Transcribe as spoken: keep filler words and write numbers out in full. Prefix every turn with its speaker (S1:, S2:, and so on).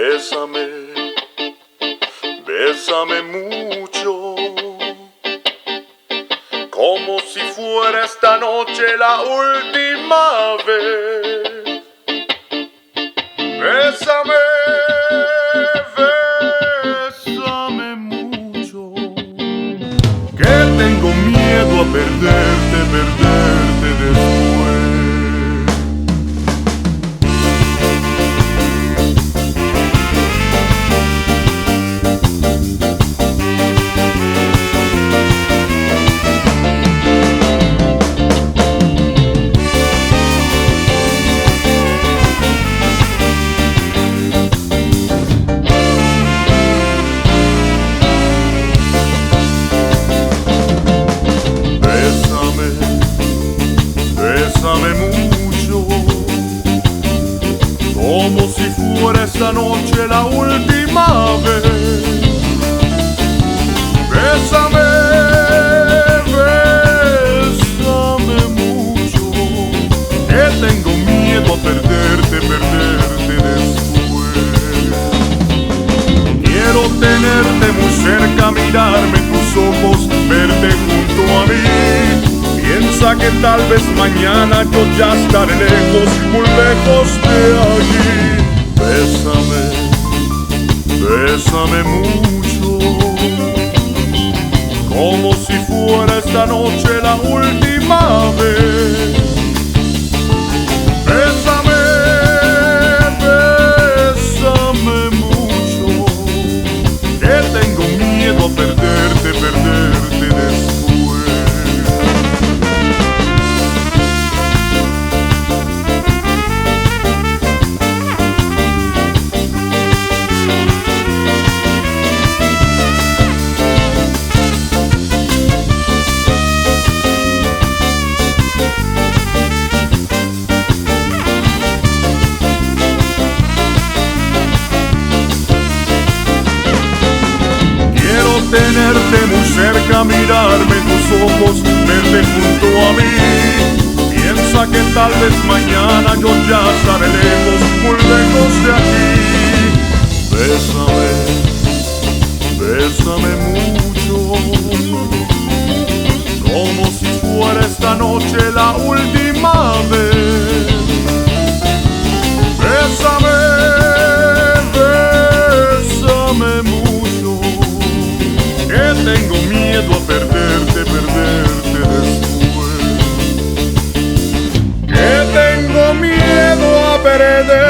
S1: Bésame, bésame mucho, como si fuera esta noche la última vez. Bésame, bésame mucho, que tengo miedo a perderte, perderte después. Bésame mucho, como si fuera esta noche la última vez. Bésame, bésame mucho, que tengo miedo a perderte, perderte después. Quiero tenerte muy cerca, mirarme en tus ojos, verte junto a mí. Piensa que tal vez mañana yo ya estaré lejos, muy lejos de allí. Bésame, bésame mucho, como si fuera esta noche la última vez. Bésame, bésame mucho, que tengo miedo a perderte, perderte después. Tenerte muy cerca, mirarme en tus ojos, verte junto a mí. Piensa que tal vez mañana yo ya estaré lejos, muy lejos de aquí. Bésame, bésame mucho, como si fuera esta noche la última vez. Bésame, bésame mucho, que tengo miedo a perderte, perderte después. Que tengo miedo a perderte.